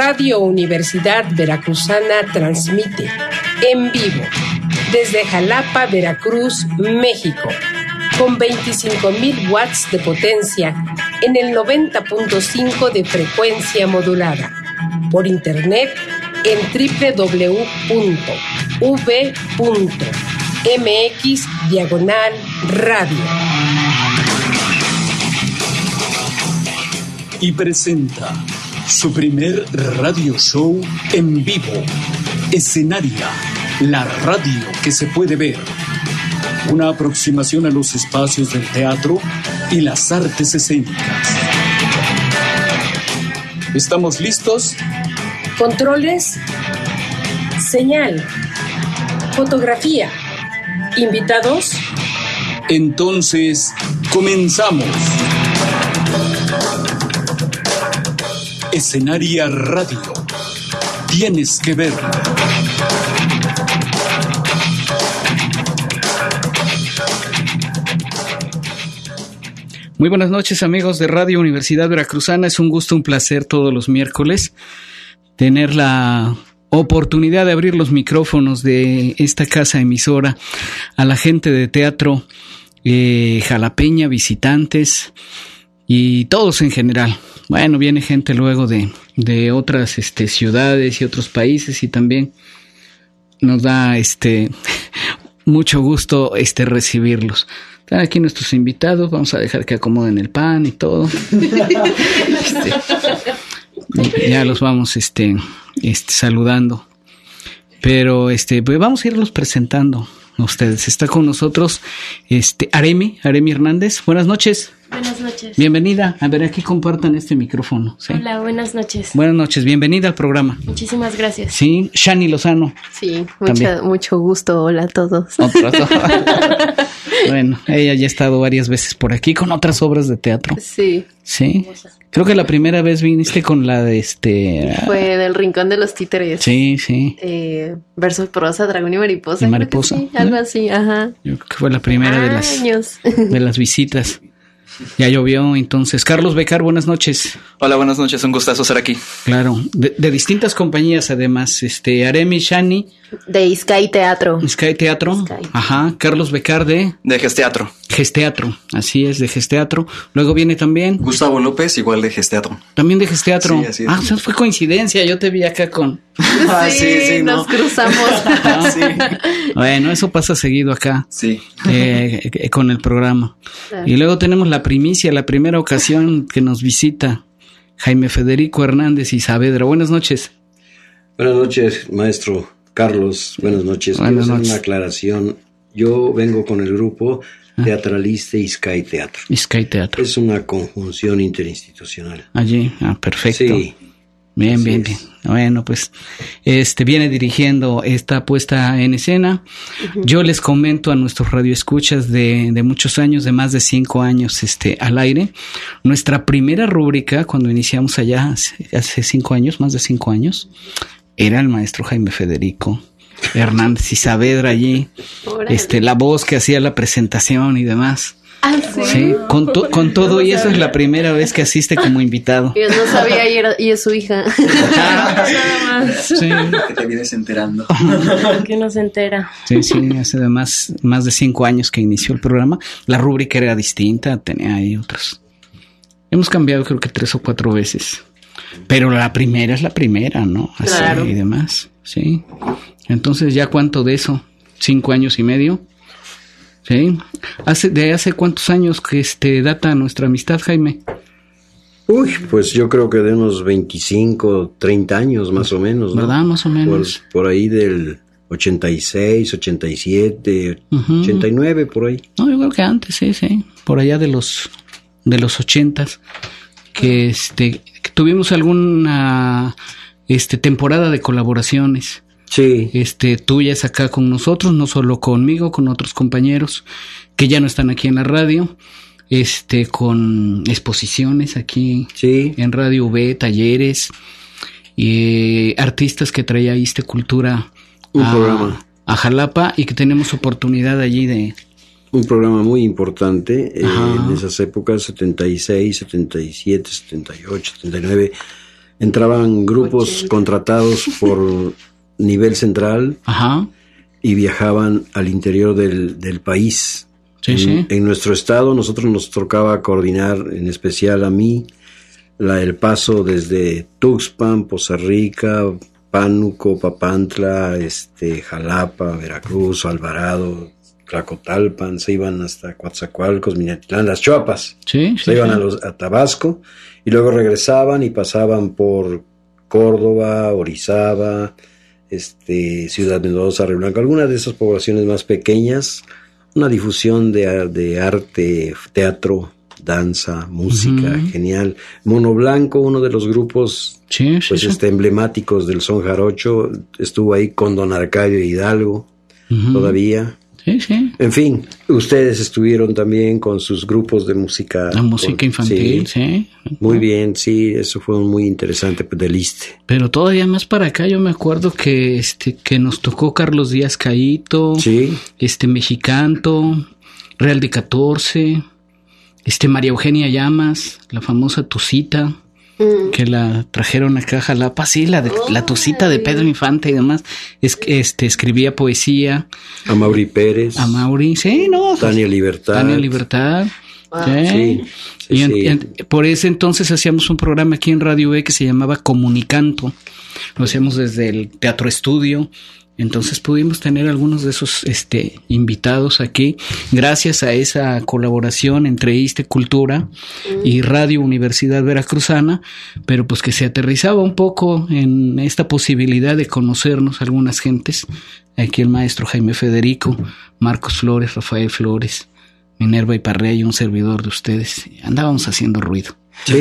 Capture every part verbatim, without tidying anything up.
Radio Universidad Veracruzana transmite en vivo desde Jalapa, Veracruz, México, con veinticinco mil watts de potencia en el noventa punto cinco de frecuencia modulada. Por internet en doble u doble u doble u punto v punto m x diagonal radio. Y presenta su primer radio show en vivo, Escenaria, la radio que se puede ver. Una aproximación a los espacios del teatro y las artes escénicas. ¿Estamos listos? Controles, señal, fotografía, invitados. Entonces, comenzamos. Escenaria Radio. Tienes que ver. Muy buenas noches, amigos de Radio Universidad Veracruzana. Es un gusto, un placer todos los miércoles tener la oportunidad de abrir los micrófonos de esta casa emisora a la gente de teatro eh, jalapeña, visitantes y todos en general. Bueno, viene gente luego de, de otras este, ciudades y otros países y también nos da este mucho gusto este recibirlos. Están aquí nuestros invitados, vamos a dejar que acomoden el pan y todo. este, ya los vamos este, este saludando. Pero este pues vamos a irlos presentando a ustedes. Está con nosotros este Aremi, Aremi Hernández. Buenas noches. Buenas noches. Bienvenida. A ver, aquí compartan este micrófono. ¿Sí? Hola, buenas noches. Buenas noches, bienvenida al programa. Muchísimas gracias. Sí, Shani Lozano. Sí, mucha, mucho gusto. Hola a todos. Otro, bueno, ella ya ha estado varias veces por aquí con otras obras de teatro. Sí. Sí. Creo que la primera vez viniste con la de este... Fue del Rincón de los Títeres. Sí, sí. Eh, verso prosa, dragón y mariposa. Y mariposa. Sí, algo así, ajá. Yo creo que fue la primera de las, Años. de las visitas. Ya llovió, entonces. Carlos Becar, buenas noches. Hola, buenas noches, un gustazo estar aquí. Claro, de, de distintas compañías además, este, Aremi, Shani. De Sky Teatro. Sky Teatro, Sky. Ajá, Carlos Becar de... De Gesteatro. Gesteatro, así es, de Gesteatro. Luego viene también... Gustavo López, igual de Gesteatro. También de Gesteatro. Sí, así es. Ah, o sea, fue coincidencia, yo te vi acá con... Ah, sí, sí, sí, nos no. cruzamos. Sí. Bueno, eso pasa seguido acá. Sí. Eh, eh, con el programa. Claro. Y luego tenemos la primicia, la primera ocasión que nos visita Jaime Federico Hernández y Saavedra. Buenas noches. Buenas noches, maestro Carlos. Buenas noches. Buenas Quiero hacer noches. una aclaración. Yo vengo con el grupo Teatralista y Sky Teatro. Sky Teatro. Es una conjunción interinstitucional. Allí, ah, perfecto. Sí. Bien, Así bien, es. bien. Bueno, pues este viene dirigiendo esta puesta en escena. Uh-huh. Yo les comento a nuestros radioescuchas de, de muchos años, de más de cinco años este, al aire. Nuestra primera rúbrica, cuando iniciamos allá hace, hace cinco años, más de cinco años, era el maestro Jaime Federico Hernández y Saavedra allí. Órale. Este, la voz que hacía la presentación y demás. Ah, sí. Sí, con, to, con todo, y eso es la primera vez que asiste como invitado. Yo no sabía y, era, y es su hija. Nada más. Sí. Que te vienes enterando. Que no se entera. Sí, sí, hace de más, más de cinco años que inició el programa. La rúbrica era distinta, tenía ahí otros. Hemos cambiado creo que tres o cuatro veces. Pero la primera es la primera, ¿no? Así Claro. y demás, sí. Entonces, ¿ya cuánto de eso? ¿Cinco años y medio? Sí. ¿Hace, ¿De hace cuántos años que este data nuestra amistad, Jaime? Uy, pues yo creo que de unos veinticinco, treinta años más o menos, ¿no? ¿Verdad? Más o menos. Por, por ahí del ochenta y seis, ochenta y siete, Uh-huh. ochenta y nueve, por ahí. No, yo creo que antes, sí, sí. Por allá de los de los ochentas. Que este que tuvimos alguna este temporada de colaboraciones. Sí. Este, tuyas acá con nosotros, no solo conmigo, con otros compañeros que ya no están aquí en la radio, este, con exposiciones aquí Sí. en Radio V, talleres, y artistas que traía Iste Cultura Un a, programa. a Jalapa y que tenemos oportunidad allí de... Un programa muy importante eh, Ajá. en esas épocas, setenta y seis, setenta y siete, setenta y ocho, setenta y nueve. Entraban grupos contratados por nivel central. Ajá. Y viajaban al interior del, del país. Sí, en, sí. en nuestro estado, nosotros nos tocaba coordinar, en especial a mí, la, el paso desde Tuxpan, Poza Rica, Pánuco, Papantla, este, Jalapa, Veracruz, Alvarado, Tlacotalpan, se iban hasta Coatzacoalcos, Minatitlán, las Chuapas. Sí, sí, se iban sí. a, los, a Tabasco y luego regresaban y pasaban por Córdoba, Orizaba, este, Ciudad Mendoza, Río Blanco, algunas de esas poblaciones más pequeñas, una difusión de, de arte, teatro, danza, música, uh-huh. genial. Mono Blanco, uno de los grupos sí, sí, pues sí. este, emblemáticos del son jarocho, estuvo ahí con Don Arcadio Hidalgo, uh-huh. todavía. Sí, sí. En fin, ustedes estuvieron también con sus grupos de música. La música con, infantil, sí. sí. Muy bien, sí, eso fue muy interesante del ISSSTE. Pero todavía más para acá, yo me acuerdo que este que nos tocó Carlos Díaz Caíto, sí. este Mexicanto, Real de catorce, este María Eugenia Llamas, la famosa Tucita, mm. que la trajeron acá a Jalapa, sí, la, de, oh, la Tucita de Pedro Infante y demás, es, este, escribía poesía. A Mauri Pérez. A Mauri, sí, no. Tania Libertad. Tania Libertad. Wow. Sí. sí, sí, y en, sí. En, por ese entonces hacíamos un programa aquí en Radio E que se llamaba Comunicanto. Lo hacíamos desde el Teatro Estudio. Entonces pudimos tener algunos de esos este, invitados aquí gracias a esa colaboración entre ISSSTE Cultura y Radio Universidad Veracruzana, pero pues que se aterrizaba un poco en esta posibilidad de conocernos algunas gentes. Aquí el maestro Jaime Federico, Marcos Flores, Rafael Flores, Minerva Iparrea y un servidor de ustedes. Andábamos haciendo ruido. Sí.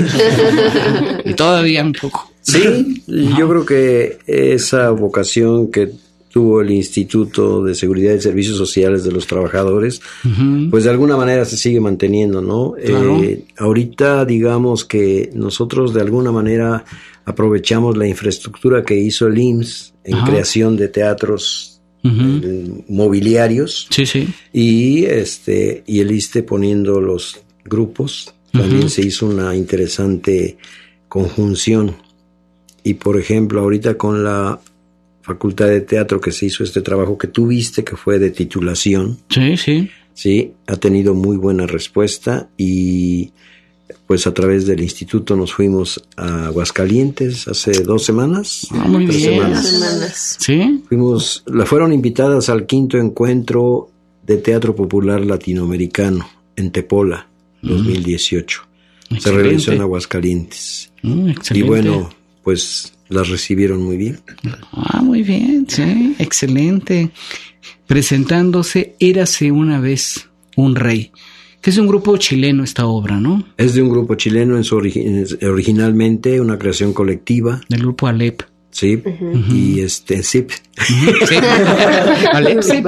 Y todavía un poco. Sí, no. Yo creo que esa vocación que tuvo el Instituto de Seguridad y Servicios Sociales de los Trabajadores, uh-huh. pues de alguna manera se sigue manteniendo, ¿no? Claro. Eh, ahorita digamos que nosotros de alguna manera aprovechamos la infraestructura que hizo el I M S S en uh-huh. creación de teatros uh-huh. eh, mobiliarios. Sí, sí. Y este y el ISSSTE poniendo los grupos, también uh-huh. se hizo una interesante conjunción. Y por ejemplo, ahorita con la Facultad de Teatro que se hizo este trabajo que tú viste, que fue de titulación. Sí, sí. Sí, ha tenido muy buena respuesta y pues a través del instituto nos fuimos a Aguascalientes hace dos semanas. Ah, muy tres bien. Semanas. semanas. Sí. Fuimos, la fueron invitadas al quinto encuentro de Teatro Popular Latinoamericano en Tepola, mm. dos mil dieciocho. Excelente. Se realizó en Aguascalientes. Mm, excelente. Y bueno, pues las recibieron muy bien. Ah, muy bien, sí, excelente. Presentándose Érase una vez un rey, que es un grupo chileno esta obra, ¿no? Es de un grupo chileno, en su origi- originalmente una creación colectiva. Del grupo Alep. Sí, uh-huh. y este, sí. Uh-huh. Sí. Alep, sí.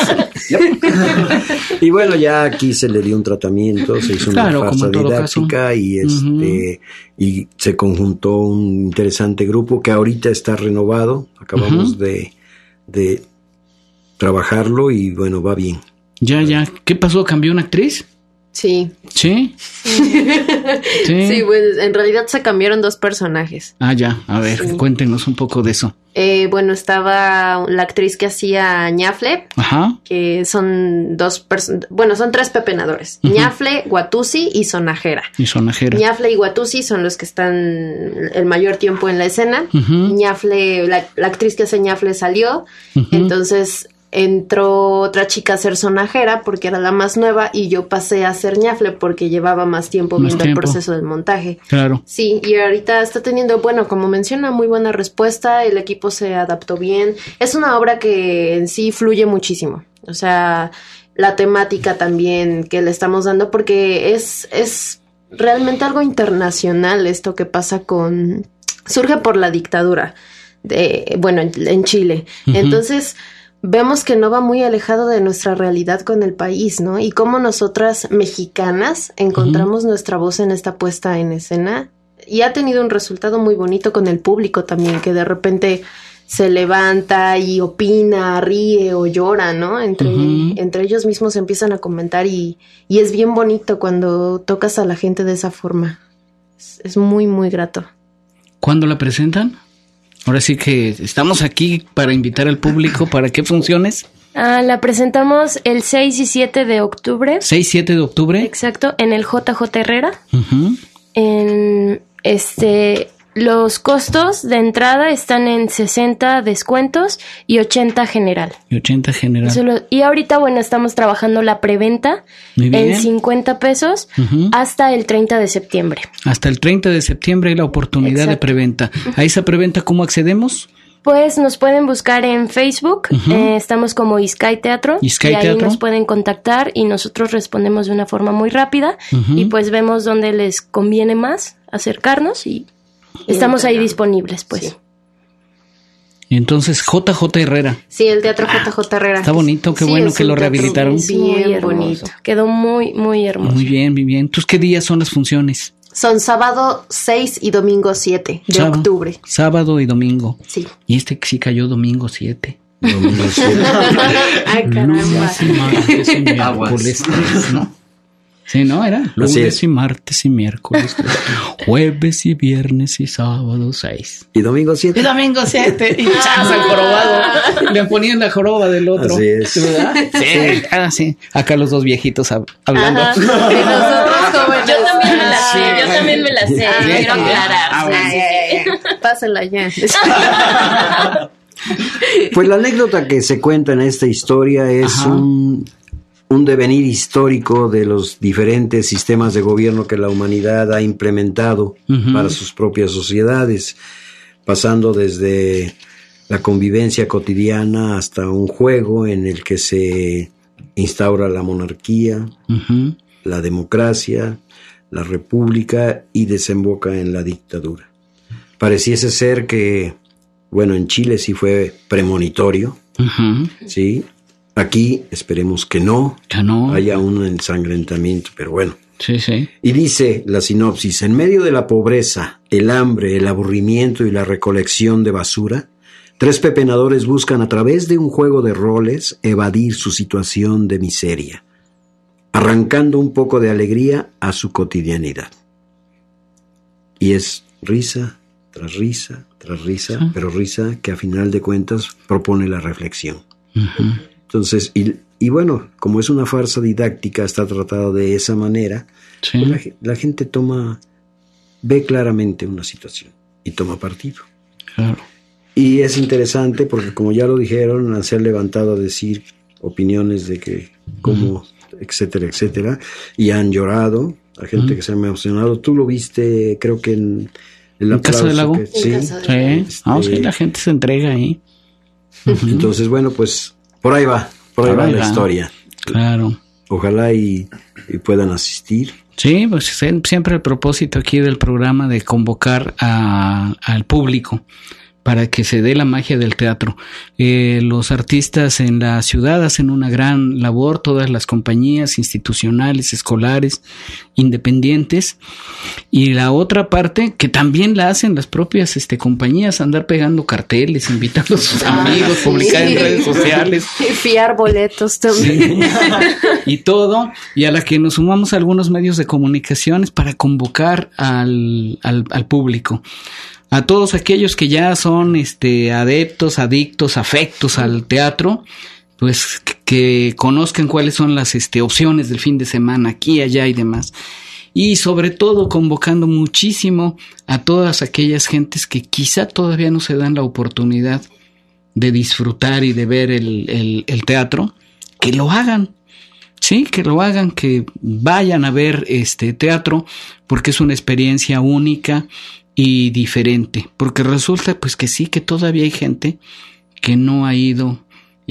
Y bueno, ya aquí se le dio un tratamiento, se hizo una claro, farsa didáctica caso. y este uh-huh. y se conjuntó un interesante grupo que ahorita está renovado. Acabamos uh-huh. de, de trabajarlo y bueno, va bien. Ya, ya. ¿Qué pasó? ¿Cambió una actriz? Sí. ¿Sí? Sí. Sí, pues en realidad se cambiaron dos personajes. Ah, ya. A ver, sí. Cuéntenos un poco de eso. Eh, bueno, estaba la actriz que hacía Ñafle, ajá. que son dos personas, bueno, son tres pepenadores, uh-huh. Ñafle, Guatusi y Sonajera. Y Sonajera. Ñafle y Guatusi son los que están el mayor tiempo en la escena. Uh-huh. Ñafle, la, la actriz que hace Ñafle salió, uh-huh. entonces entró otra chica a ser Sonajera porque era la más nueva y yo pasé a ser Ñafle porque llevaba más tiempo más viendo tiempo. el proceso del montaje. Claro. Sí, y ahorita está teniendo, bueno, como menciona, muy buena respuesta, el equipo se adaptó bien. Es una obra que en sí fluye muchísimo, o sea, la temática también que le estamos dando porque es, es realmente algo internacional esto que pasa con... surge por la dictadura, de bueno, en, en Chile. Uh-huh. Entonces... vemos que no va muy alejado de nuestra realidad con el país, ¿no? Y cómo nosotras mexicanas encontramos uh-huh. nuestra voz en esta puesta en escena. Y ha tenido un resultado muy bonito con el público también, que de repente se levanta y opina, ríe o llora, ¿no? Entre, uh-huh. entre ellos mismos empiezan a comentar y, y es bien bonito cuando tocas a la gente de esa forma. Es, es muy, muy grato. ¿Cuándo la presentan? Ahora sí que estamos aquí para invitar al público. ¿Para qué funciones? Ah, la presentamos el seis y siete de octubre. seis y siete de octubre. Exacto, en el J J Herrera. Uh-huh. En este... Los costos de entrada están en sesenta descuentos y ochenta general. Y ochenta general. Eso lo, y ahorita, bueno, estamos trabajando la preventa en cincuenta pesos uh-huh. hasta el treinta de septiembre. Hasta el treinta de septiembre hay la oportunidad Exacto. de preventa. ¿A esa preventa cómo accedemos? Pues nos pueden buscar en Facebook, uh-huh. eh, estamos como Iskai Teatro, Iskai y ahí Teatro. Nos pueden contactar y nosotros respondemos de una forma muy rápida uh-huh. y pues vemos dónde les conviene más acercarnos y estamos ahí disponibles, pues. Sí. Y entonces, J J Herrera. Sí, el Teatro J J Herrera. Está bonito, qué sí, bueno que lo rehabilitaron. Bien, bien bonito. Quedó muy, muy hermoso. Muy bien, muy bien. Entonces, ¿qué días son las funciones? Son sábado seis y domingo siete de sábado, octubre. Sábado y domingo. Sí. Y este sí cayó domingo siete. Domingo siete. Ay, caramba. Lunes y martes y miércoles, ¿no? Sí, ¿no? Era lunes y martes y miércoles, jueves y viernes y sábado seis. ¿Y domingo siete? Y domingo siete. Y chas al jorobado. Le ponían la joroba del otro. Así es. ¿Verdad? Sí, ah, sí. Acá los dos viejitos hab- hablando. Ajá. Y nosotros jóvenes. Yo también me la sé, yo también me la sé. Ah, Quiero aclarar. ah, bueno. Ay, ay, ay. Pásala ya. Pues la anécdota que se cuenta en esta historia es Ajá. un... un devenir histórico de los diferentes sistemas de gobierno que la humanidad ha implementado uh-huh. para sus propias sociedades, pasando desde la convivencia cotidiana hasta un juego en el que se instaura la monarquía, uh-huh. la democracia, la república y desemboca en la dictadura. Pareciese ser que, bueno, en Chile sí fue premonitorio, uh-huh. ¿sí? Aquí esperemos que no, que no haya un ensangrentamiento, pero bueno. Sí, sí. Y dice la sinopsis: en medio de la pobreza, el hambre, el aburrimiento y la recolección de basura, tres pepenadores buscan a través de un juego de roles evadir su situación de miseria, arrancando un poco de alegría a su cotidianidad. Y es risa tras risa tras risa, ¿sí? Pero risa que a final de cuentas propone la reflexión. Uh-huh. Entonces, y, y bueno, como es una farsa didáctica, está tratado de esa manera, sí. Pues la, la gente toma, ve claramente una situación y toma partido. Claro. Y es interesante porque, como ya lo dijeron, se han levantado a decir opiniones de que, como, uh-huh. etcétera, etcétera, y han llorado, hay gente uh-huh. que se ha emocionado. Tú lo viste, creo que en, en la Casa del Lago. Que, sí, sí. Este, ah, sí, la gente se entrega ahí. Uh-huh. Entonces, bueno, pues por ahí va, por ahí, ahí va, va la historia. Claro. Ojalá y, y puedan asistir. Sí, pues siempre el propósito aquí del programa de convocar a, al público para que se dé la magia del teatro. Eh, los artistas en la ciudad hacen una gran labor, todas las compañías institucionales, escolares, independientes, y la otra parte que también la hacen las propias este, compañías, andar pegando carteles, invitando a sus ah, amigos, sí. publicar en redes sociales. Y fiar boletos también. Sí. Y todo, y a la que nos sumamos a algunos medios de comunicaciones para convocar al, al, al público. A todos aquellos que ya son este adeptos, adictos, afectos al teatro, pues que, que conozcan cuáles son las este, opciones del fin de semana aquí, allá y demás. Y sobre todo convocando muchísimo a todas aquellas gentes que quizá todavía no se dan la oportunidad de disfrutar y de ver el, el, el teatro, que lo hagan. Sí, que lo hagan, que vayan a ver este teatro, porque es una experiencia única y diferente, porque resulta pues que sí, que todavía hay gente que no ha ido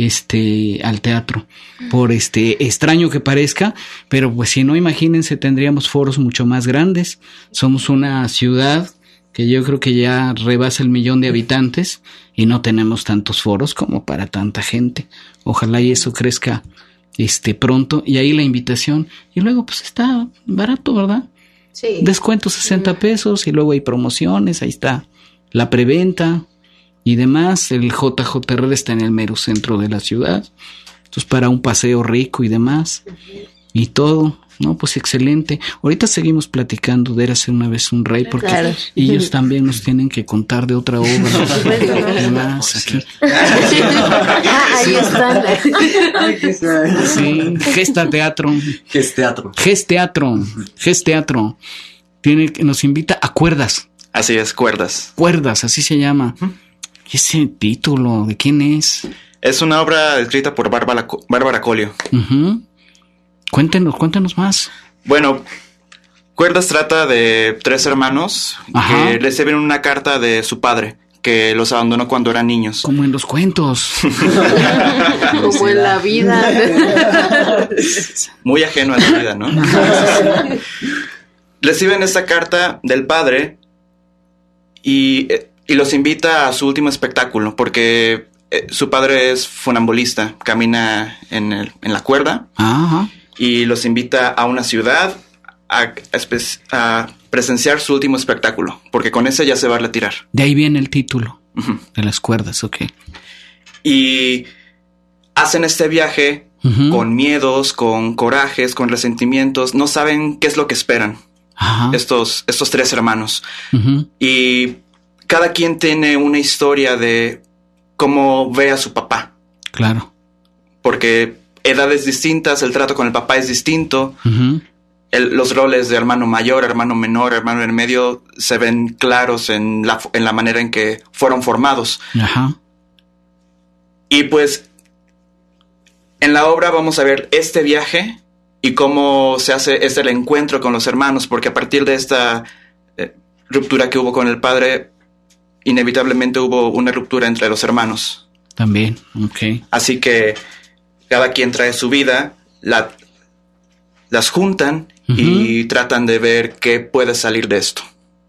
este al teatro, por este extraño que parezca, pero pues si no, imagínense, tendríamos foros mucho más grandes. Somos una ciudad que yo creo que ya rebasa el millón de habitantes y no tenemos tantos foros como para tanta gente. Ojalá y eso crezca este pronto, y ahí la invitación, y luego pues está barato, ¿verdad? Sí. Descuento sesenta pesos, y luego hay promociones, ahí está la preventa y demás. El J J Herrera está en el mero centro de la ciudad, entonces para un paseo rico y demás, uh-huh. y todo, No, pues excelente. Ahorita seguimos platicando de Érase una vez un rey, porque claro. ellos también nos tienen que contar de otra obra. Más aquí. Ah, ahí están. Sí, Gesta Teatro. Gesteatro. Gesteatro. Gesteatro. Tiene, nos invita a Cuerdas. Así es, Cuerdas. Cuerdas, así se llama. Uh-huh. ¿Y ese título de quién es? Es una obra escrita por Bárbara, Bárbara Colio. Uh-huh. Cuéntenos, cuéntenos más. Bueno, Cuerdas trata de tres hermanos Ajá. que reciben una carta de su padre, que los abandonó cuando eran niños. Como en los cuentos. Como en la vida. Muy ajeno a la vida, ¿no? Reciben esta carta del padre y, y los invita a su último espectáculo, porque su padre es funambulista, camina en, el, en la cuerda. Ajá. Y los invita a una ciudad a, a, a presenciar su último espectáculo, porque con ese ya se va a retirar. De ahí viene el título, uh-huh. de las cuerdas, ok. Y hacen este viaje uh-huh. con miedos, con corajes, con resentimientos, no saben qué es lo que esperan uh-huh. estos, estos tres hermanos. Uh-huh. Y cada quien tiene una historia de cómo ve a su papá. Claro. Porque edades distintas, el trato con el papá es distinto. Uh-huh. El, los roles de hermano mayor, hermano menor, hermano en medio se ven claros en la, en la manera en que fueron formados. Uh-huh. Y pues en la obra vamos a ver este viaje y cómo se hace este encuentro con los hermanos, porque a partir de esta eh, ruptura que hubo con el padre, inevitablemente hubo una ruptura entre los hermanos. También, ok. Así que cada quien trae su vida, la, las juntan uh-huh. y tratan de ver qué puede salir de esto.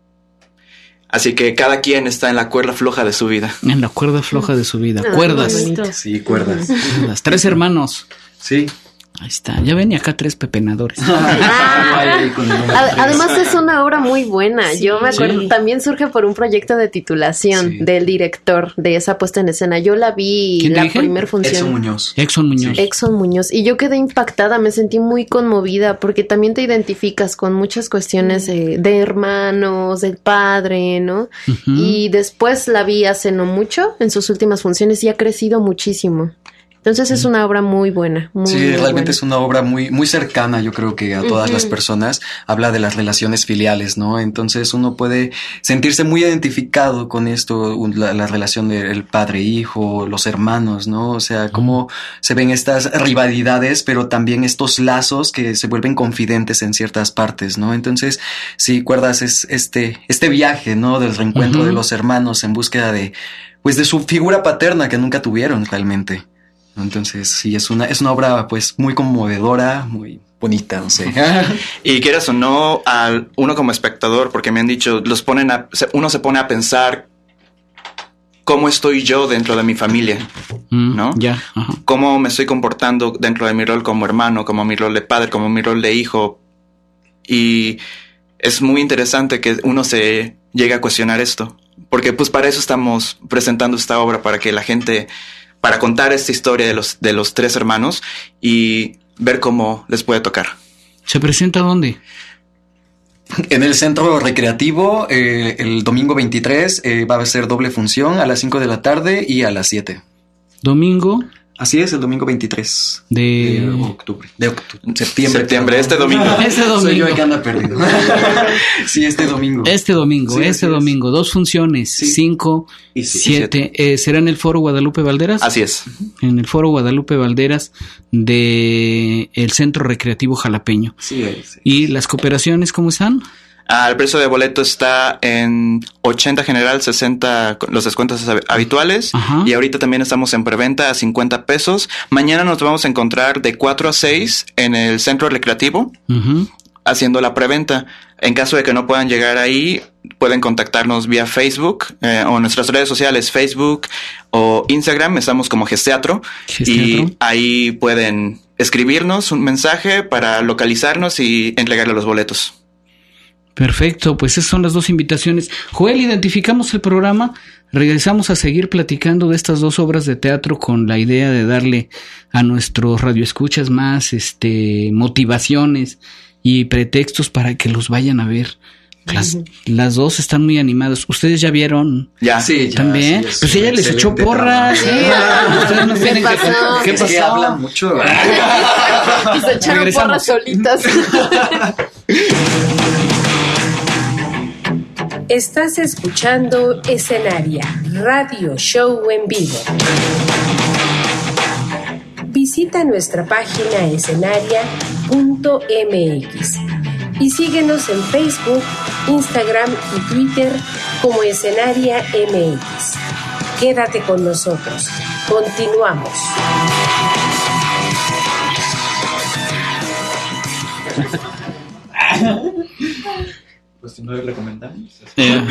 Así que cada quien está en la cuerda floja de su vida. En la cuerda floja de su vida. Ah, cuerdas. Sí, cuerdas. Las tres hermanos. Sí. Ahí está. Ya ven y acá tres pepenadores. Ah, además es una obra muy buena. Sí, Yo me acuerdo, sí. también surge por un proyecto de titulación sí. del director de esa puesta en escena. Yo la vi la primera función. Exxon Muñoz. Exxon Muñoz. Sí. Exxon Muñoz. Y yo quedé impactada, me sentí muy conmovida porque también te identificas con muchas cuestiones eh, de hermanos, del padre, ¿no? Uh-huh. Y después la vi hace no mucho, en sus últimas funciones, y ha crecido muchísimo. Entonces es una obra muy buena. Muy, sí, muy realmente buena. Es una obra muy, muy cercana, yo creo que a todas uh-huh. las personas. Habla de las relaciones filiales, ¿no? Entonces uno puede sentirse muy identificado con esto, la, la relación del padre-hijo, los hermanos, ¿no? O sea, cómo uh-huh. se ven estas rivalidades, pero también estos lazos que se vuelven confidentes en ciertas partes, ¿no? Entonces, sí, Cuerdas es este, este viaje, ¿no? Del reencuentro uh-huh. de los hermanos en búsqueda de, pues, de su figura paterna que nunca tuvieron realmente. Entonces, sí, es una, es una obra, pues, muy conmovedora, muy bonita, no sé. Y quieras o no, al uno como espectador, porque me han dicho, los ponen a, uno se pone a pensar cómo estoy yo dentro de mi familia, mm, ¿no? Ya. Yeah, uh-huh. Cómo me estoy comportando dentro de mi rol como hermano, como mi rol de padre, como mi rol de hijo. Y es muy interesante que uno se llegue a cuestionar esto, porque, pues, para eso estamos presentando esta obra, para que la gente... para contar esta historia de los, de los tres hermanos y ver cómo les puede tocar. ¿Se presenta dónde? En el Centro Recreativo, eh, el domingo veintitrés, eh, va a ser doble función a las cinco de la tarde y a las siete. ¿Domingo? Así es, el domingo veintitrés de, de octubre. De octubre. Septiembre. Septiembre, este domingo. Este domingo. Soy yo el que anda perdido. Sí, este domingo. Este domingo, sí, este domingo. Es. Dos funciones, sí. cinco y siete. siete. Eh, ¿Será en el Foro Guadalupe Valderas? Así es. En el Foro Guadalupe Valderas de el Centro Recreativo Jalapeño. Sí, sí. ¿Y las cooperaciones cómo están? Ah, el precio de boleto está en ochenta general, sesenta los descuentos habituales. Ajá. Y ahorita también estamos en preventa a cincuenta pesos. Mañana nos vamos a encontrar de cuatro a seis en el Centro Recreativo, uh-huh. haciendo la preventa. En caso de que no puedan llegar ahí, pueden contactarnos vía Facebook eh, o nuestras redes sociales, Facebook o Instagram. Estamos como Gesteatro. Y ahí pueden escribirnos un mensaje para localizarnos y entregarle los boletos. Perfecto, pues esas son las dos invitaciones. Joel, identificamos el programa, regresamos a seguir platicando de estas dos obras de teatro con la idea de darle a nuestros radioescuchas más este motivaciones y pretextos para que los vayan a ver. Las, las dos están muy animadas. ¿Ustedes ya vieron? Ya, sí, ya, también. Sí, es pues ella les echó porras. Sí, ustedes no tienen que. ¿Qué es que hablan mucho. Y se echaron Regresamos. porras solitas. Estás escuchando Escenaria, radio show en vivo. Visita nuestra página escenaria punto m x y síguenos en Facebook, Instagram y Twitter como Escenaria M X. Quédate con nosotros. Continuamos. Pues no le recomendamos. Eh,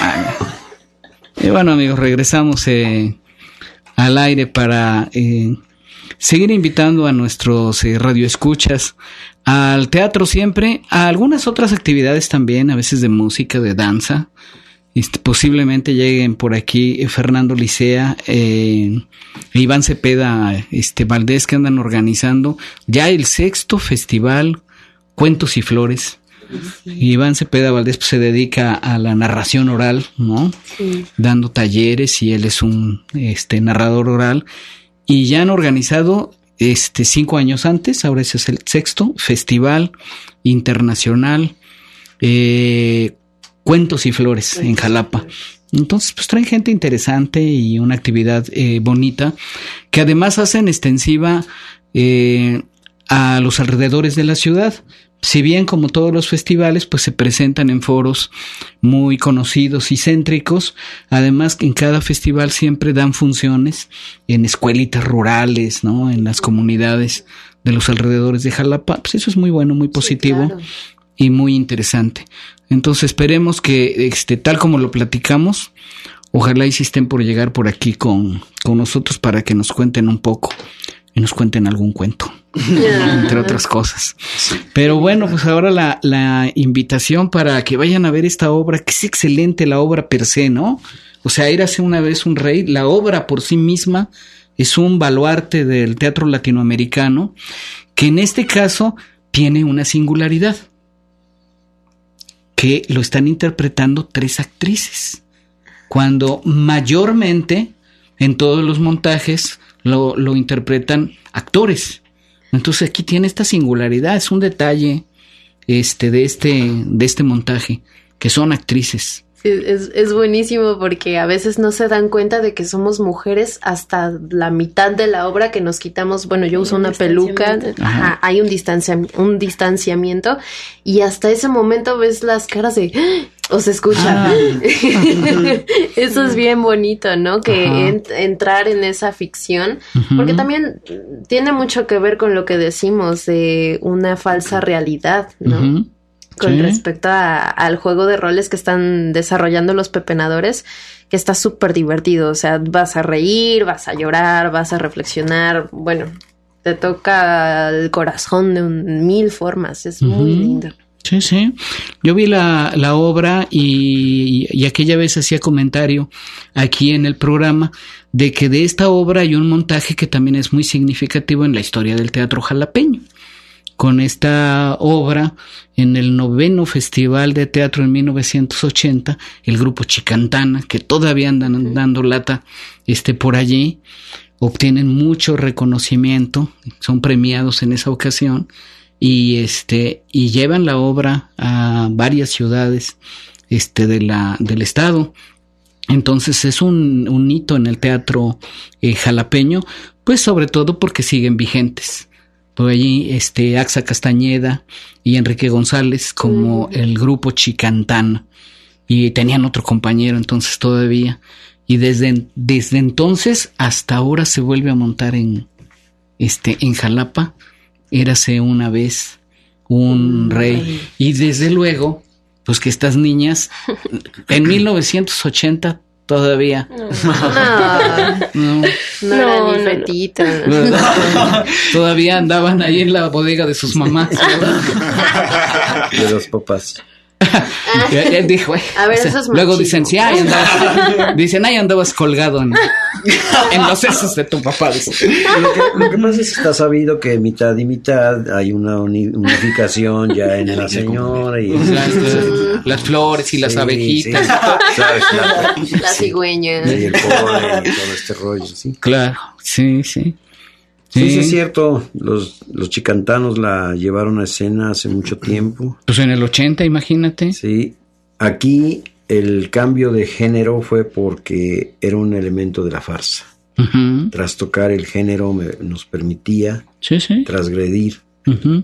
y bueno, amigos, regresamos eh, al aire para eh, seguir invitando a nuestros eh, radioescuchas al teatro siempre, a algunas otras actividades también, a veces de música, de danza. Este, posiblemente lleguen por aquí eh, Fernando Licea eh, e Iván Cepeda este, Valdés, que andan organizando ya el sexto festival Cuentos y Flores. Sí. Iván Cepeda Valdés pues, se dedica a la narración oral, ¿no? Sí. Dando talleres, y él es un este, narrador oral, y ya han organizado este cinco años antes, ahora ese es el sexto Festival Internacional eh, Cuentos y Flores en Jalapa. Entonces pues traen gente interesante y una actividad eh, bonita, que además hacen extensiva eh, a los alrededores de la ciudad. Si bien, como todos los festivales, pues se presentan en foros muy conocidos y céntricos, además en cada festival siempre dan funciones en escuelitas rurales, ¿no? En las comunidades de los alrededores de Jalapa. Pues eso es muy bueno, muy positivo. Sí, claro. Y muy interesante. Entonces esperemos que, este, tal como lo platicamos, ojalá y si estén por llegar por aquí con, con nosotros para que nos cuenten un poco y nos cuenten algún cuento. Yeah. Entre otras cosas. Pero bueno, pues ahora la, la invitación para que vayan a ver esta obra, que es excelente la obra per se, ¿no? O sea, Érase una vez un rey, la obra por sí misma es un baluarte del teatro latinoamericano, que en este caso tiene una singularidad, que lo están interpretando tres actrices, cuando mayormente en todos los montajes lo, lo interpretan actores. Entonces aquí tiene esta singularidad, es un detalle este de este de este montaje, que son actrices. Sí, es, es buenísimo porque a veces no se dan cuenta de que somos mujeres hasta la mitad de la obra, que nos quitamos, bueno, yo uso una peluca, ajá, hay un, distancia, un distanciamiento, y hasta ese momento ves las caras de... o se escucha. Ah. Eso es bien bonito, ¿no? Que en, entrar en esa ficción, uh-huh. porque también tiene mucho que ver con lo que decimos de una falsa realidad, ¿no? Uh-huh. Con sí. respecto a, al juego de roles que están desarrollando los pepenadores, que está súper divertido. O sea, vas a reír, vas a llorar, vas a reflexionar. Bueno, te toca el corazón de un, mil formas. Es uh-huh. muy lindo. Sí, sí. Yo vi la, la obra y, y aquella vez hacía comentario aquí en el programa de que de esta obra hay un montaje que también es muy significativo en la historia del teatro jalapeño. Con esta obra, en el noveno Festival de Teatro en mil novecientos ochenta, el grupo Chicantana, que todavía andan dando lata este, por allí, obtienen mucho reconocimiento, son premiados en esa ocasión, y este y llevan la obra a varias ciudades este de la del estado. Entonces es un, un hito en el teatro eh, jalapeño, pues sobre todo porque siguen vigentes. Por allí este Axa Castañeda y Enrique González como mm. el grupo Chicantana, y tenían otro compañero entonces todavía, y desde desde entonces hasta ahora se vuelve a montar en este en Jalapa. Érase una vez un rey. Y desde luego, pues que estas niñas en mil novecientos ochenta todavía no, no, no, no era no, ni fetita. No, no. Todavía andaban ahí en la bodega de sus mamás, de los papás. Él dijo, eh, a ver, o sea, eso es luego machismo. dicen, sí, ahí andabas, dicen, ahí andabas colgado en, en los sesos de tu papá. Dice. Lo que, lo que pasa es que está sabido que mitad y mitad hay una uni, unificación ya en la señora y las, las, las flores y las sí, abejitas. sí. ¿Sabes? La, La cigüeña. y el polen y todo este rollo, sí. Claro, sí, sí. Sí, Sí, sí, es cierto. Los, los chicantanos la llevaron a escena hace mucho tiempo. Pues en el ochenta, imagínate. Sí. Aquí el cambio de género fue porque era un elemento de la farsa. Uh-huh. Trastocar el género me, nos permitía Sí, sí. transgredir Uh-huh.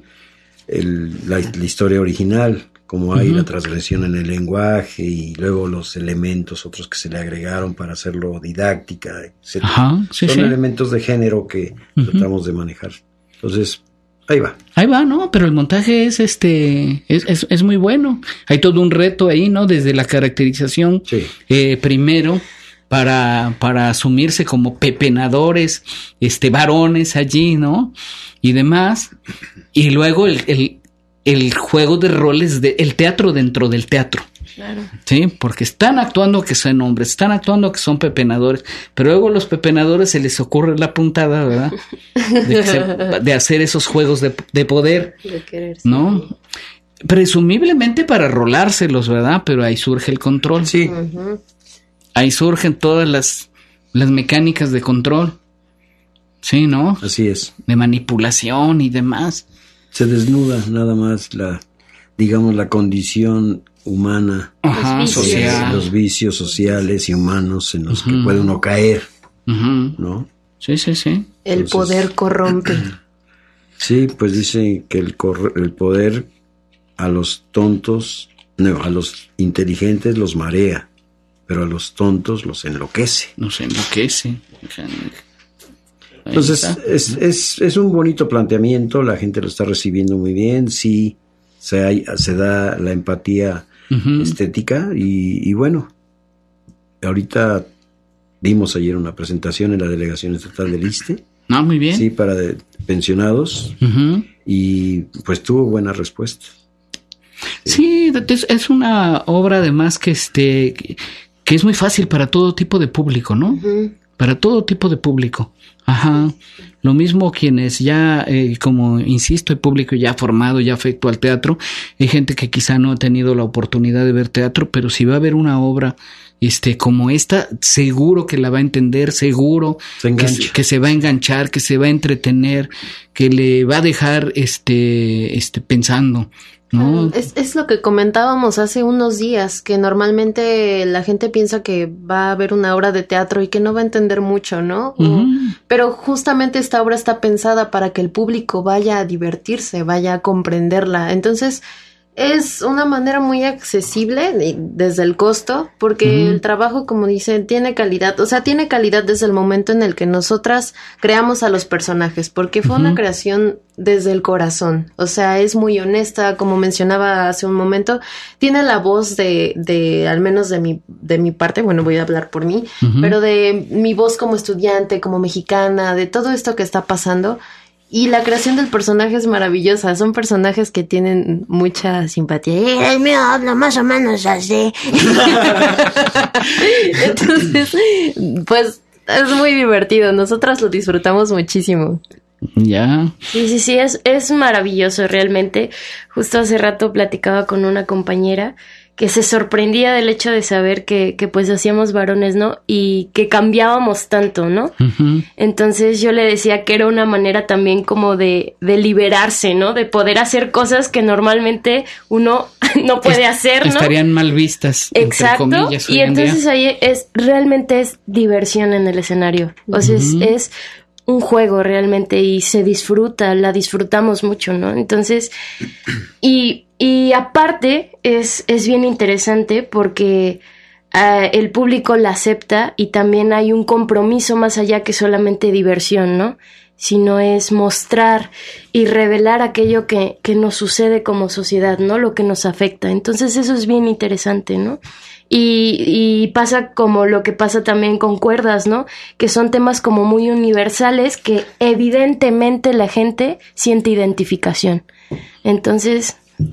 el, la, la historia original, como hay Ujú. la transgresión en el lenguaje y luego los elementos otros que se le agregaron para hacerlo didáctica, etcétera. Ajá, sí, Son sí. elementos de género que Ujú. tratamos de manejar. Entonces, ahí va. Ahí va, ¿no? Pero el montaje es este es, es, es muy bueno. Hay todo un reto ahí, ¿no? Desde la caracterización, Sí. eh, primero, para, para asumirse como pepenadores, este, varones allí, ¿no? Y demás. Y luego el, el, el juego de roles, de, el teatro dentro del teatro. Claro. Sí, porque están actuando que son hombres, están actuando que son pepenadores, pero luego los pepenadores se les ocurre la puntada, ¿verdad? De, que se- de hacer esos juegos de, de poder, De querer ser. ¿no? Presumiblemente para rolárselos, ¿verdad? Pero ahí surge el control. Sí. Ujú. Ahí surgen todas las, las mecánicas de control. Sí, ¿no? Así es. De manipulación y demás. Se desnuda nada más la, digamos, la condición humana, Ajá, vicios. social. los vicios sociales y humanos en los que Ujú. puede uno caer, Ujú. ¿no? Sí, sí, sí. El Entonces- poder corrompe. Sí, pues dicen que el, corre- el poder a los tontos, no, a los inteligentes los marea, pero a los tontos los enloquece. No sé, enloquece. O sea, ahí Entonces, está. es, es, es un bonito planteamiento, la gente lo está recibiendo muy bien, sí, se, hay- se da la empatía Ujú. estética y, y bueno, ahorita dimos ayer una presentación en la Delegación Estatal del ISSSTE, No, muy bien. sí, para de- pensionados Ujú. y pues tuvo buena respuesta. Sí, es, es una obra además que este que, que es muy fácil para todo tipo de público, ¿no? Ujú. Para todo tipo de público. Ajá. Lo mismo quienes ya, eh, como insisto, el público ya formado, ya afecto al teatro. Hay gente que quizá no ha tenido la oportunidad de ver teatro, pero si va a ver una obra este como esta, seguro que la va a entender, seguro Se que, engancha. se- que se va a enganchar, que se va a entretener, que le va a dejar este, este pensando, ¿no? Es, es lo que comentábamos hace unos días, que normalmente la gente piensa que va a ver una obra de teatro y que no va a entender mucho, ¿no? O- Ujú. pero justamente esta obra está pensada para que el público vaya a divertirse, vaya a comprenderla. Entonces, es una manera muy accesible y- desde el costo, porque Ujú. el trabajo, como dicen, tiene calidad. O sea, tiene calidad desde el momento en el que nosotras creamos a los personajes, porque fue una Ujú. creación desde el corazón. O sea, es muy honesta, como mencionaba hace un momento. Tiene la voz de, de al menos de mi, de mi parte, bueno, voy a hablar por mí, Ujú. pero de mi voz como estudiante, como mexicana, de todo esto que está pasando. Y la creación del personaje es maravillosa. Son personajes que tienen mucha simpatía. Y el mío habla más o menos así. Entonces, pues es muy divertido. Nosotras lo disfrutamos muchísimo. Ya. Sí, sí, sí, es, es maravilloso realmente. Justo hace rato platicaba con una compañera que se sorprendía del hecho de saber que, que pues hacíamos varones, ¿no? Y que cambiábamos tanto, ¿no? Ujú. Entonces yo le decía que era una manera también como de, de liberarse, ¿no? De poder hacer cosas que normalmente uno no puede Est- hacer, ¿no? Estarían mal vistas, Exacto, entre comillas, hoy y en día. entonces ahí es, realmente es diversión en el escenario, o sea, es, Ujú. es un juego realmente y se disfruta, la disfrutamos mucho, ¿no? Entonces, y, y aparte es, es bien interesante porque eh, el público la acepta y también hay un compromiso más allá que solamente diversión, ¿no? Sino es mostrar y revelar aquello que, que nos sucede como sociedad, ¿no? Lo que nos afecta. Entonces eso es bien interesante, ¿no? Y, y pasa como lo que pasa también con cuerdas, ¿no? Que son temas como muy universales que evidentemente la gente siente identificación. Entonces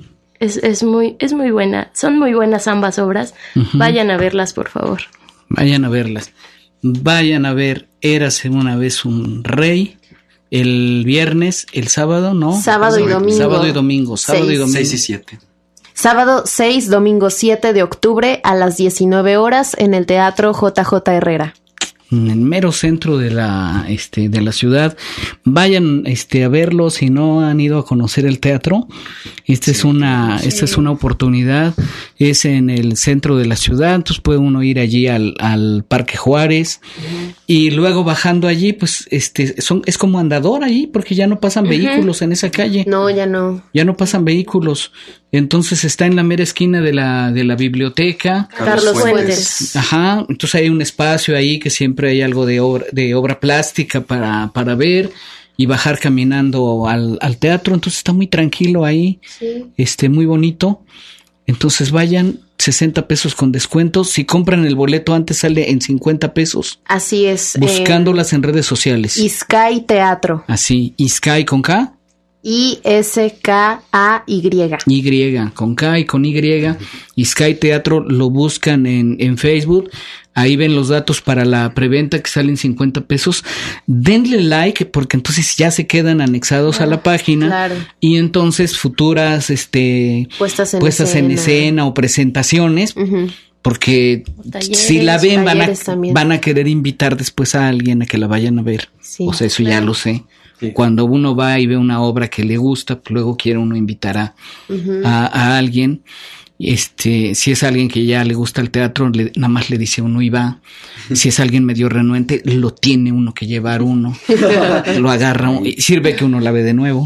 es, es muy, es muy buena. Son muy buenas ambas obras. Uh-huh. Vayan a verlas, por favor. Vayan a verlas. Vayan a ver Érase una vez un rey. El viernes, el sábado, ¿no? Sábado y domingo. Sábado y domingo. Sábado seis. y domingo. seis y siete. Sábado seis, domingo siete de octubre a las diecinueve horas en el Teatro J J Herrera. En el mero centro de la este de la ciudad. Vayan este a verlo si no han ido a conocer el teatro. Esta sí, es una sí. esta es una oportunidad. Es en el centro de la ciudad, entonces puede uno ir allí al, al Parque Juárez uh-huh. y luego bajando allí, pues este son es como andador allí porque ya no pasan uh-huh. vehículos en esa calle. No, ya no. Ya no pasan vehículos. Entonces está en la mera esquina de la de la biblioteca. Carlos Fuentes. Ajá, entonces hay un espacio ahí que siempre hay algo de obra, de obra plástica para, para ver y bajar caminando al, al teatro, entonces está muy tranquilo ahí, sí. este muy bonito. Entonces vayan, sesenta pesos con descuentos. Si compran el boleto antes sale en cincuenta pesos. Así es. Buscándolas eh, en redes sociales. Iskai Teatro. Así, Iskai con K. I S K A Y. Y, con K y con Y. Iskai Teatro, lo buscan en, en Facebook. Ahí ven los datos para la preventa que salen cincuenta pesos. Denle like porque entonces ya se quedan anexados ah, a la página. Claro. Y entonces futuras este puestas en, puestas escena. en escena o presentaciones. Uh-huh. Porque talleres, si la ven van a, van a querer invitar después a alguien a que la vayan a ver. Sí, o sea, eso claro. ya lo sé. Sí. Cuando uno va y ve una obra que le gusta, pues luego quiere uno invitar a, uh-huh. a, a alguien. Este, si es alguien que ya le gusta el teatro, le, nada más le dice uno y va. Si es alguien medio renuente, lo tiene uno que llevar uno. Lo agarra uno, y sirve que uno la ve de nuevo.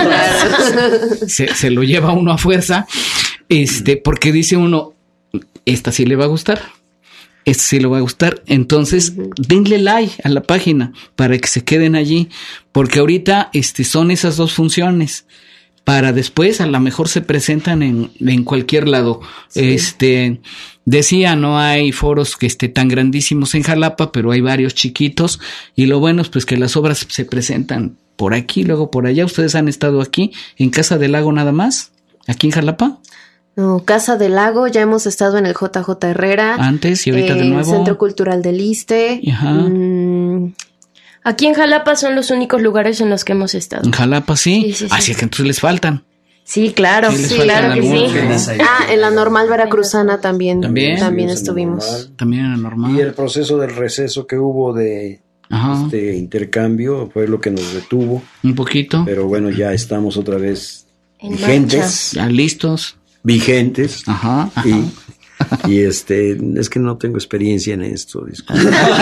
se, se lo lleva uno a fuerza. Este, porque dice uno, esta sí le va a gustar. Esta sí le va a gustar. Entonces, uh-huh. denle like a la página para que se queden allí. Porque ahorita, este, son esas dos funciones. Para después a lo mejor se presentan en, en cualquier lado. Sí. Este, decía, no hay foros que esté tan grandísimos en Jalapa, pero hay varios chiquitos. Y lo bueno es pues que las obras se presentan por aquí, luego por allá. ¿Ustedes han estado aquí en Casa del Lago nada más? ¿Aquí en Jalapa? No, Casa del Lago, ya hemos estado en el J J Herrera. Antes y ahorita eh, de nuevo. El Centro Cultural del Iste. Ajá. Mm. Aquí en Jalapa son los únicos lugares en los que hemos estado. En Jalapa sí, sí, sí, sí. Así es que entonces les faltan. Sí, claro, sí, sí claro que sí. Ah, en la normal veracruzana también. También, también sí, estuvimos. También en la normal. Y el proceso del receso que hubo de Ajá. este intercambio fue lo que nos detuvo. Un poquito. Pero bueno, ya estamos otra vez en vigentes. Ya listos. Vigentes. Ajá. ajá. Y, y este, es que no tengo experiencia en esto, disculpe.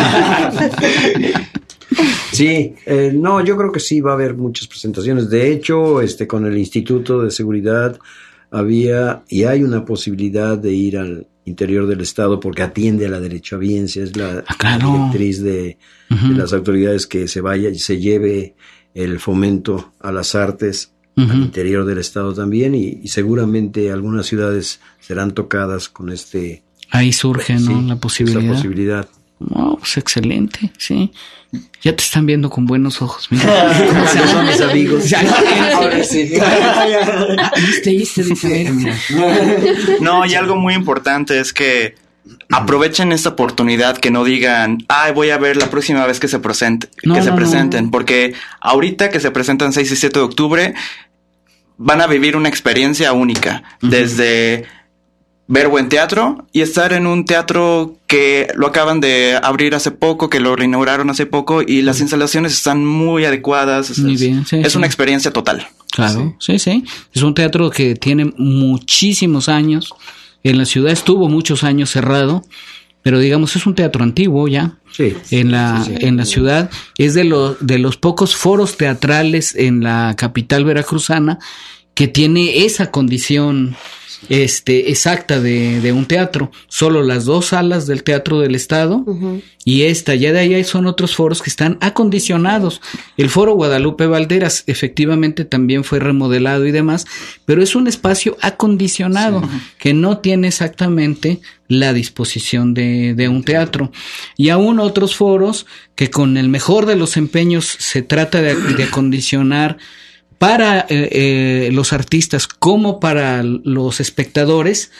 Sí, eh, no, yo creo que sí va a haber muchas presentaciones. De hecho, este, con el Instituto de Seguridad había y hay una posibilidad de ir al interior del estado porque atiende a la derechohabiencia, es la ah, claro. directriz de, uh-huh. de las autoridades que se vaya y se lleve el fomento a las artes uh-huh. al interior del estado también y, y seguramente algunas ciudades serán tocadas con este. Ahí surge, ¿no? Sí, la posibilidad. Esa posibilidad. No, pues excelente, sí. Ya te están viendo con buenos ojos, mira. Ya son mis amigos. Ya, ahora sí. ¿Viste, viste, dice? No, y algo muy importante es que aprovechen esta oportunidad, que no digan, ay, voy a ver la próxima vez que se presente, no, que se no, presenten, no. Porque ahorita que se presentan seis y siete de octubre, van a vivir una experiencia única, uh-huh. desde ver buen teatro y estar en un teatro que lo acaban de abrir hace poco, que lo reinauguraron hace poco y las instalaciones están muy adecuadas. Es, muy bien, sí, es sí. una experiencia total. Claro, sí. sí, sí. Es un teatro que tiene muchísimos años. En la ciudad estuvo muchos años cerrado, pero digamos es un teatro antiguo ya. Sí. En la sí, sí. en la ciudad es de los de los pocos foros teatrales en la capital veracruzana que tiene esa condición este exacta de, de un teatro. Solo las dos salas del Teatro del Estado uh-huh. y esta, ya de ahí son otros foros que están acondicionados. El Foro Guadalupe Valderas efectivamente también fue remodelado y demás, pero es un espacio acondicionado sí. que no tiene exactamente la disposición de, de un teatro. Y aún otros foros que con el mejor de los empeños se trata de, de acondicionar para eh, eh, los artistas como para los espectadores,